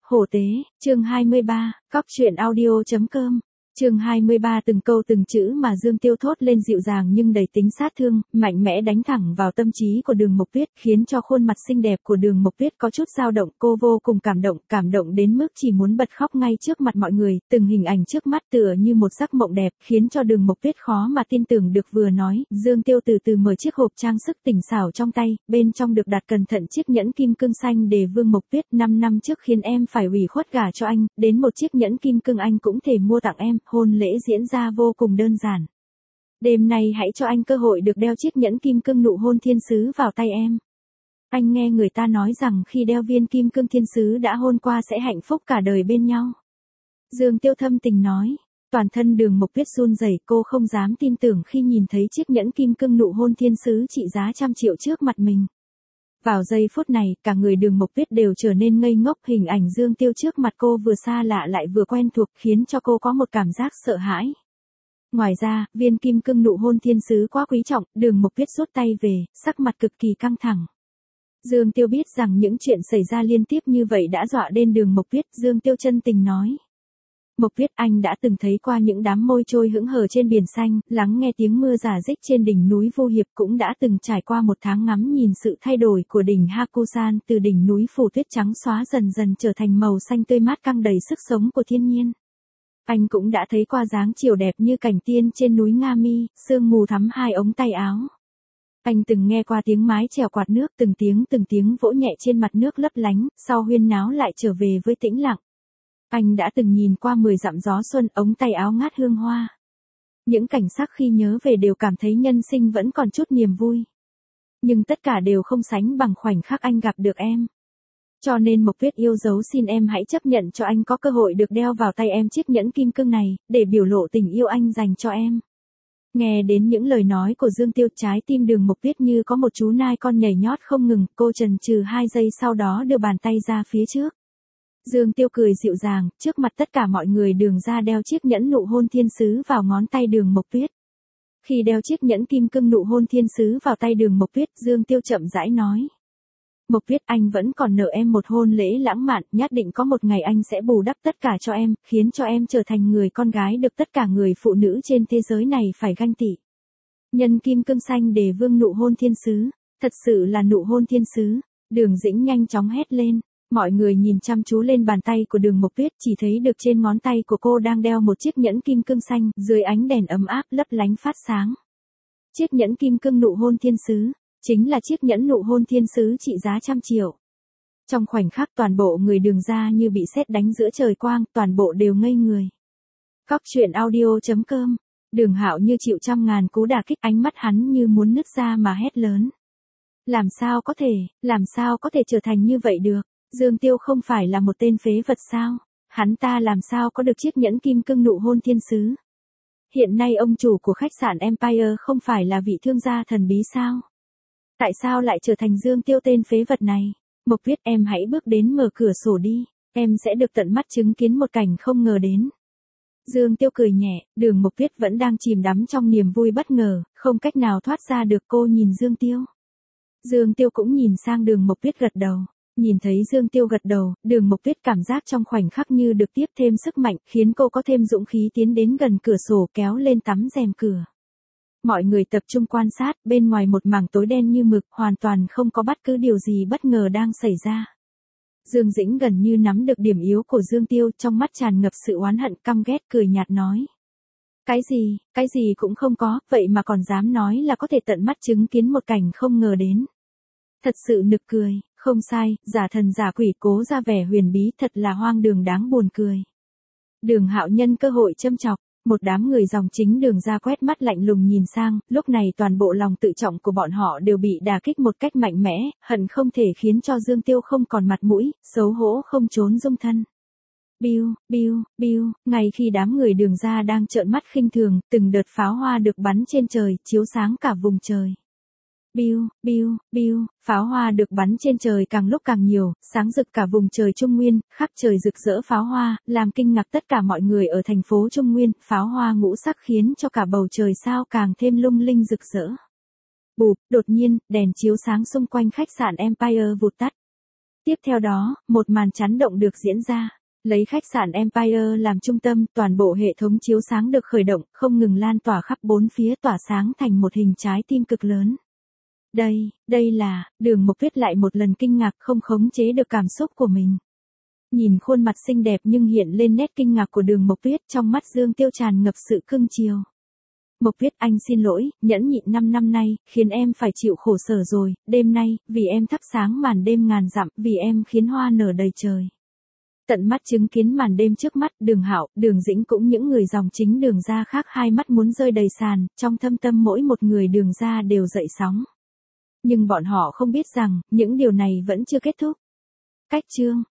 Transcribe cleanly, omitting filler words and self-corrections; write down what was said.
Hổ tế, chương 23, cóc truyện audio.com. Chương 23 từng câu từng chữ mà Dương Tiêu thốt lên dịu dàng nhưng đầy tính sát thương, mạnh mẽ đánh thẳng vào tâm trí của Đường Mộc Tuyết, khiến cho khuôn mặt xinh đẹp của Đường Mộc Tuyết có chút dao động, cô vô cùng cảm động đến mức chỉ muốn bật khóc ngay trước mặt mọi người, từng hình ảnh trước mắt tựa như một giấc mộng đẹp, khiến cho Đường Mộc Tuyết khó mà tin tưởng được. Vừa nói, Dương Tiêu từ từ mở chiếc hộp trang sức tinh xảo trong tay, bên trong được đặt cẩn thận chiếc nhẫn kim cương xanh để Vương Mộc Tuyết 5 năm trước khiến em phải ủy khuất gả cho anh, đến một chiếc nhẫn kim cương anh cũng thể mua tặng em, hôn lễ diễn ra vô cùng đơn giản. Đêm nay hãy cho anh cơ hội được đeo chiếc nhẫn kim cương nụ hôn thiên sứ vào tay em. Anh nghe người ta nói rằng khi đeo viên kim cương thiên sứ đã hôn qua sẽ hạnh phúc cả đời bên nhau. Dương Tiêu thâm tình nói. Toàn thân Đường Mộc Tuyết run rẩy, cô không dám tin tưởng khi nhìn thấy chiếc nhẫn kim cương nụ hôn thiên sứ trị giá trăm triệu trước mặt mình. Vào giây phút này, cả người Đường Mộc Tuyết đều trở nên ngây ngốc, hình ảnh Dương Tiêu trước mặt cô vừa xa lạ lại vừa quen thuộc, khiến cho cô có một cảm giác sợ hãi. Ngoài ra, viên kim cương nụ hôn thiên sứ quá quý trọng, Đường Mộc Tuyết rút tay về, sắc mặt cực kỳ căng thẳng. Dương Tiêu biết rằng những chuyện xảy ra liên tiếp như vậy đã dọa đến Đường Mộc Tuyết, Dương Tiêu chân tình nói. Mộc Tuyết, anh đã từng thấy qua những đám môi trôi hững hờ trên biển xanh, lắng nghe tiếng mưa rả rích trên đỉnh núi Vô Hiệp, cũng đã từng trải qua một tháng ngắm nhìn sự thay đổi của đỉnh Hakusan, từ đỉnh núi phủ tuyết trắng xóa dần dần trở thành màu xanh tươi mát căng đầy sức sống của thiên nhiên. Anh cũng đã thấy qua dáng chiều đẹp như cảnh tiên trên núi Nga Mi, sương mù thắm hai ống tay áo. Anh từng nghe qua tiếng mái chèo quạt nước, từng tiếng vỗ nhẹ trên mặt nước lấp lánh, sau huyên náo lại trở về với tĩnh lặng. Anh đã từng nhìn qua 10 dặm gió xuân, ống tay áo ngát hương hoa. Những cảnh sắc khi nhớ về đều cảm thấy nhân sinh vẫn còn chút niềm vui. Nhưng tất cả đều không sánh bằng khoảnh khắc anh gặp được em. Cho nên Mộc Tuyết yêu dấu, xin em hãy chấp nhận cho anh có cơ hội được đeo vào tay em chiếc nhẫn kim cương này, để biểu lộ tình yêu anh dành cho em. Nghe đến những lời nói của Dương Tiêu, trái tim Đường Mộc Tuyết như có một chú nai con nhảy nhót không ngừng, cô chần chừ 2 giây sau đó đưa bàn tay ra phía trước. Dương Tiêu cười dịu dàng, trước mặt tất cả mọi người Đường ra đeo chiếc nhẫn nụ hôn thiên sứ vào ngón tay Đường Mộc Tuyết. Khi đeo chiếc nhẫn kim cương nụ hôn thiên sứ vào tay Đường Mộc Tuyết, Dương Tiêu chậm rãi nói. Mộc Tuyết, anh vẫn còn nợ em một hôn lễ lãng mạn, nhất định có một ngày anh sẽ bù đắp tất cả cho em, khiến cho em trở thành người con gái được tất cả người phụ nữ trên thế giới này phải ganh tị. Nhân kim cương xanh để Vương nụ hôn thiên sứ, thật sự là nụ hôn thiên sứ. Đường Dĩnh nhanh chóng hét lên. Mọi người nhìn chăm chú lên bàn tay của Đường Mộc Tuyết, chỉ thấy được trên ngón tay của cô đang đeo một chiếc nhẫn kim cương xanh, dưới ánh đèn ấm áp lấp lánh phát sáng. Chiếc nhẫn kim cương nụ hôn thiên sứ, chính là chiếc nhẫn nụ hôn thiên sứ trị giá trăm triệu. Trong khoảnh khắc toàn bộ người Đường ra như bị sét đánh giữa trời quang, toàn bộ đều ngây người. Cóc truyện audio.com. Đường Hạo như chịu trăm ngàn cú đả kích, ánh mắt hắn như muốn nứt ra mà hét lớn. Làm sao có thể trở thành như vậy được? Dương Tiêu không phải là một tên phế vật sao? Hắn ta làm sao có được chiếc nhẫn kim cương nụ hôn thiên sứ? Hiện nay ông chủ của khách sạn Empire không phải là vị thương gia thần bí sao? Tại sao lại trở thành Dương Tiêu tên phế vật này? Mộc Tuyết, em hãy bước đến mở cửa sổ đi, em sẽ được tận mắt chứng kiến một cảnh không ngờ đến. Dương Tiêu cười nhẹ, Đường Mộc Tuyết vẫn đang chìm đắm trong niềm vui bất ngờ, không cách nào thoát ra được. Cô nhìn Dương Tiêu. Dương Tiêu cũng nhìn sang Đường Mộc Tuyết gật đầu. Nhìn thấy Dương Tiêu gật đầu, Đường Mộc Tuyết cảm giác trong khoảnh khắc như được tiếp thêm sức mạnh, khiến cô có thêm dũng khí tiến đến gần cửa sổ, kéo lên tấm rèm cửa. Mọi người tập trung quan sát, bên ngoài một mảng tối đen như mực, hoàn toàn không có bất cứ điều gì bất ngờ đang xảy ra. Dương Dĩnh gần như nắm được điểm yếu của Dương Tiêu, trong mắt tràn ngập sự oán hận căm ghét, cười nhạt nói. Cái gì cũng không có, vậy mà còn dám nói là có thể tận mắt chứng kiến một cảnh không ngờ đến. Thật sự nực cười. Không sai, giả thần giả quỷ cố ra vẻ huyền bí, thật là hoang đường đáng buồn cười. Đường Hạo nhân cơ hội châm chọc, một đám người dòng chính Đường ra quét mắt lạnh lùng nhìn sang, lúc này toàn bộ lòng tự trọng của bọn họ đều bị đả kích một cách mạnh mẽ, hận không thể khiến cho Dương Tiêu không còn mặt mũi, xấu hổ không trốn dung thân. Biu, ngay khi đám người Đường ra đang trợn mắt khinh thường, từng đợt pháo hoa được bắn trên trời, chiếu sáng cả vùng trời. Biu, pháo hoa được bắn trên trời càng lúc càng nhiều, sáng rực cả vùng trời Trung Nguyên, khắp trời rực rỡ pháo hoa, làm kinh ngạc tất cả mọi người ở thành phố Trung Nguyên, pháo hoa ngũ sắc khiến cho cả bầu trời sao càng thêm lung linh rực rỡ. Bụp, đột nhiên, đèn chiếu sáng xung quanh khách sạn Empire vụt tắt. Tiếp theo đó, một màn chấn động được diễn ra. Lấy khách sạn Empire làm trung tâm, toàn bộ hệ thống chiếu sáng được khởi động, không ngừng lan tỏa khắp bốn phía tỏa sáng thành một hình trái tim cực lớn. Đây là, Đường Mộc Tuyết lại một lần kinh ngạc không khống chế được cảm xúc của mình. Nhìn khuôn mặt xinh đẹp nhưng hiện lên nét kinh ngạc của Đường Mộc Tuyết, trong mắt Dương Tiêu tràn ngập sự cưng chiều. Mộc Tuyết, anh xin lỗi, nhẫn nhịn 5 năm nay, khiến em phải chịu khổ sở rồi, đêm nay, vì em thắp sáng màn đêm ngàn dặm, vì em khiến hoa nở đầy trời. Tận mắt chứng kiến màn đêm trước mắt, Đường Hạo, Đường Dĩnh cũng những người dòng chính Đường gia khác hai mắt muốn rơi đầy sàn, trong thâm tâm mỗi một người Đường gia đều dậy sóng. Nhưng bọn họ không biết rằng, những điều này vẫn chưa kết thúc. Cách chương